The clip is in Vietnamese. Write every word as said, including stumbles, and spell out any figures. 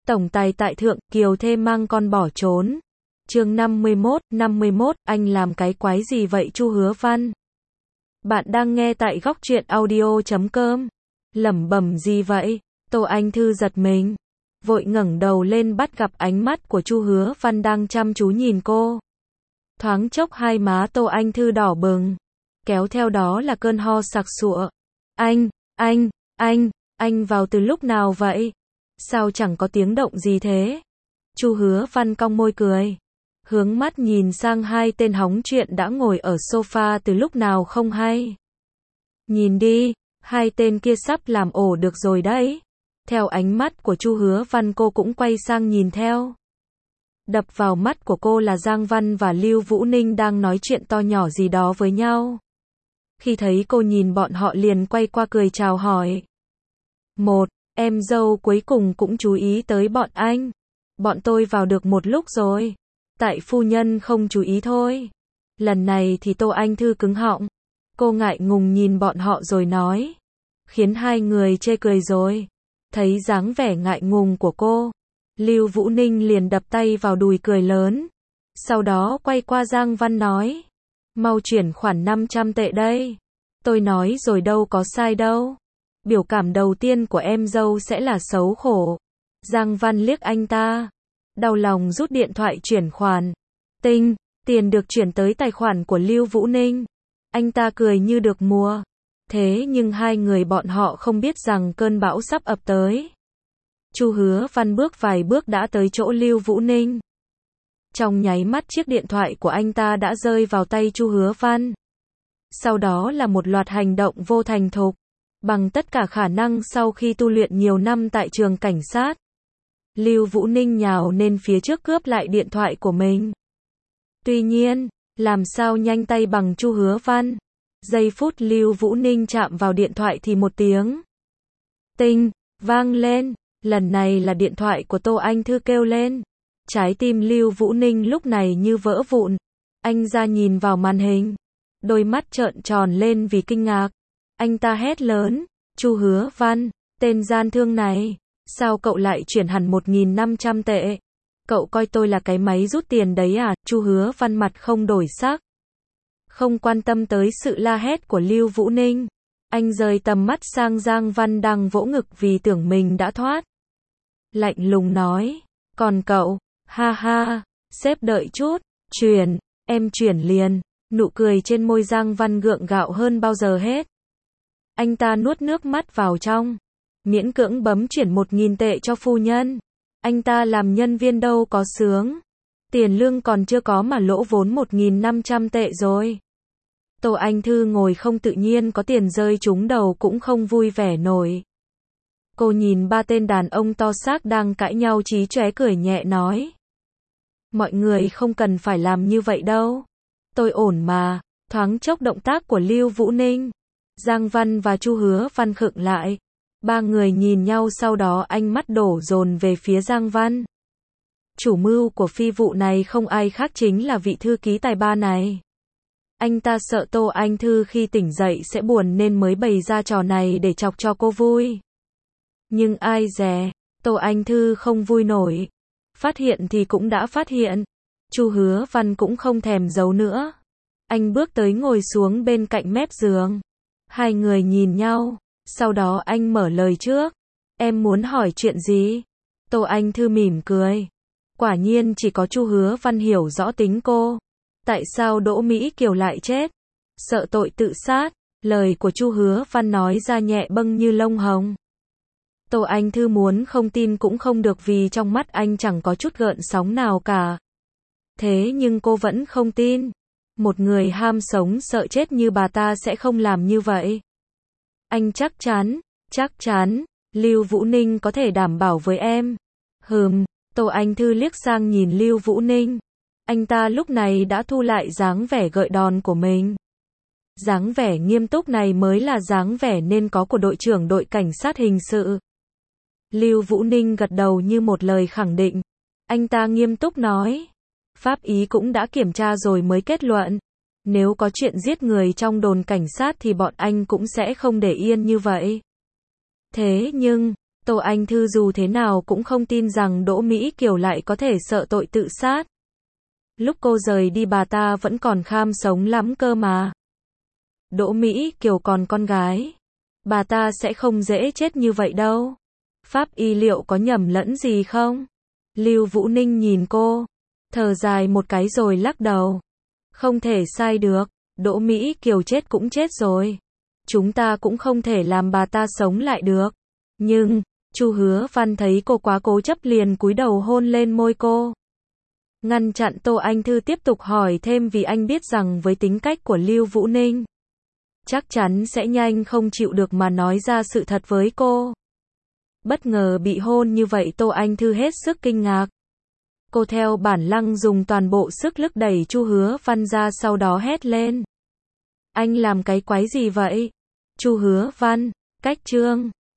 Tổng tài tại thượng, Kiều Thê mang con bỏ trốn. Chương năm mươi mốt, năm mươi mốt, anh làm cái quái gì vậy Chu Hứa Văn? Bạn đang nghe tại góc truyện audio chấm com. Lẩm bẩm gì vậy? Tô Anh Thư giật mình, vội ngẩng đầu lên bắt gặp ánh mắt của Chu Hứa Văn đang chăm chú nhìn cô. Thoáng chốc hai má Tô Anh Thư đỏ bừng, kéo theo đó là cơn ho sặc sụa. Anh, anh, anh, anh vào từ lúc nào vậy? Sao chẳng có tiếng động gì thế? Chu Hứa Văn cong môi cười, hướng mắt nhìn sang hai tên hóng chuyện đã ngồi ở sofa từ lúc nào không hay. Nhìn đi, hai tên kia sắp làm ổ được rồi đấy. Theo ánh mắt của Chu Hứa Văn cô cũng quay sang nhìn theo. Đập vào mắt của cô là Giang Văn và Lưu Vũ Ninh đang nói chuyện to nhỏ gì đó với nhau. Khi thấy cô nhìn bọn họ liền quay qua cười chào hỏi. Một, em dâu cuối cùng cũng chú ý tới bọn anh. Bọn tôi vào được một lúc rồi. Tại phu nhân không chú ý thôi. Lần này thì Tô Anh Thư cứng họng. Cô ngại ngùng nhìn bọn họ rồi nói. Khiến hai người chê cười rồi. Thấy dáng vẻ ngại ngùng của cô, Lưu Vũ Ninh liền đập tay vào đùi cười lớn. Sau đó quay qua Giang Văn nói. Mau chuyển khoản năm trăm tệ đây. Tôi nói rồi đâu có sai đâu. Biểu cảm đầu tiên của em dâu sẽ là xấu khổ. Giang Văn liếc anh ta, đau lòng rút điện thoại chuyển khoản. Tinh, tiền được chuyển tới tài khoản của Lưu Vũ Ninh. Anh ta cười như được mùa. Thế nhưng hai người bọn họ không biết rằng cơn bão sắp ập tới. Chu Hứa Văn bước vài bước đã tới chỗ Lưu Vũ Ninh. Trong nháy mắt chiếc điện thoại của anh ta đã rơi vào tay Chu Hứa Văn. Sau đó là một loạt hành động vô thành thục. Bằng tất cả khả năng sau khi tu luyện nhiều năm tại trường cảnh sát, Lưu Vũ Ninh nhào lên phía trước cướp lại điện thoại của mình. Tuy nhiên, làm sao nhanh tay bằng Chu Hứa Văn. Giây phút Lưu Vũ Ninh chạm vào điện thoại thì một tiếng tinh vang lên. Lần này là điện thoại của Tô Anh Thư kêu lên. Trái tim Lưu Vũ Ninh lúc này như vỡ vụn. Anh ra nhìn vào màn hình, đôi mắt trợn tròn lên vì kinh ngạc. Anh ta hét lớn, Chu Hứa Văn, tên gian thương này, sao cậu lại chuyển hẳn một nghìn năm trăm tệ? Cậu coi tôi là cái máy rút tiền đấy à? Chu Hứa Văn mặt không đổi sắc, không quan tâm tới sự la hét của Lưu Vũ Ninh. Anh rời tầm mắt sang Giang Văn đang vỗ ngực vì tưởng mình đã thoát. Lạnh lùng nói, còn cậu, ha ha, sếp đợi chút, chuyển, em chuyển liền. Nụ cười trên môi Giang Văn gượng gạo hơn bao giờ hết. Anh ta nuốt nước mắt vào trong, miễn cưỡng bấm chuyển một nghìn tệ cho phu nhân. Anh ta làm nhân viên đâu có sướng. Tiền lương còn chưa có mà lỗ vốn một nghìn năm trăm tệ rồi. Tô Anh Thư ngồi không tự nhiên có tiền rơi trúng đầu cũng không vui vẻ nổi. Cô nhìn ba tên đàn ông to xác đang cãi nhau chí chóe cười nhẹ nói. Mọi người không cần phải làm như vậy đâu. Tôi ổn mà. Thoáng chốc động tác của Lưu Vũ Ninh, Giang Văn và Chu Hứa Văn khựng lại. Ba người nhìn nhau sau đó ánh mắt đổ dồn về phía Giang Văn. Chủ mưu của phi vụ này không ai khác chính là vị thư ký tài ba này. Anh ta sợ Tô Anh Thư khi tỉnh dậy sẽ buồn nên mới bày ra trò này để chọc cho cô vui. Nhưng ai dè, Tô Anh Thư không vui nổi. Phát hiện thì cũng đã phát hiện. Chu Hứa Văn cũng không thèm giấu nữa. Anh bước tới ngồi xuống bên cạnh mép giường. Hai người nhìn nhau, sau đó anh mở lời trước. Em muốn hỏi chuyện gì? Tô Anh Thư mỉm cười. Quả nhiên chỉ có Chu Hứa Văn hiểu rõ tính cô. Tại sao Đỗ Mỹ Kiều lại chết? Sợ tội tự sát. Lời của Chu Hứa Văn nói ra nhẹ bâng như lông hồng. Tô Anh Thư muốn không tin cũng không được vì trong mắt anh chẳng có chút gợn sóng nào cả. Thế nhưng cô vẫn không tin. Một người ham sống sợ chết như bà ta sẽ không làm như vậy. Anh chắc chắn, chắc chắn, Lưu Vũ Ninh có thể đảm bảo với em. Hừm, Tô Anh Thư liếc sang nhìn Lưu Vũ Ninh. Anh ta lúc này đã thu lại dáng vẻ gợi đòn của mình. Dáng vẻ nghiêm túc này mới là dáng vẻ nên có của đội trưởng đội cảnh sát hình sự. Lưu Vũ Ninh gật đầu như một lời khẳng định. Anh ta nghiêm túc nói. Pháp ý cũng đã kiểm tra rồi mới kết luận. Nếu có chuyện giết người trong đồn cảnh sát thì bọn anh cũng sẽ không để yên như vậy. Thế nhưng, Tô Anh Thư dù thế nào cũng không tin rằng Đỗ Mỹ Kiều lại có thể sợ tội tự sát. Lúc cô rời đi bà ta vẫn còn kham sống lắm cơ mà. Đỗ Mỹ Kiều còn con gái. Bà ta sẽ không dễ chết như vậy đâu. Pháp y liệu có nhầm lẫn gì không? Lưu Vũ Ninh nhìn cô, thở dài một cái rồi lắc đầu. Không thể sai được, Đỗ Mỹ Kiều chết cũng chết rồi. Chúng ta cũng không thể làm bà ta sống lại được. Nhưng, Chu Hứa Văn thấy cô quá cố chấp liền cúi đầu hôn lên môi cô. Ngăn chặn Tô Anh Thư tiếp tục hỏi thêm vì anh biết rằng với tính cách của Lưu Vũ Ninh, chắc chắn sẽ nhanh không chịu được mà nói ra sự thật với cô. Bất ngờ bị hôn như vậy Tô Anh Thư hết sức kinh ngạc. Cô theo bản năng dùng toàn bộ sức lực đẩy Chu Hứa Văn ra sau đó hét lên. Anh làm cái quái gì vậy? Chu Hứa Văn, cách chương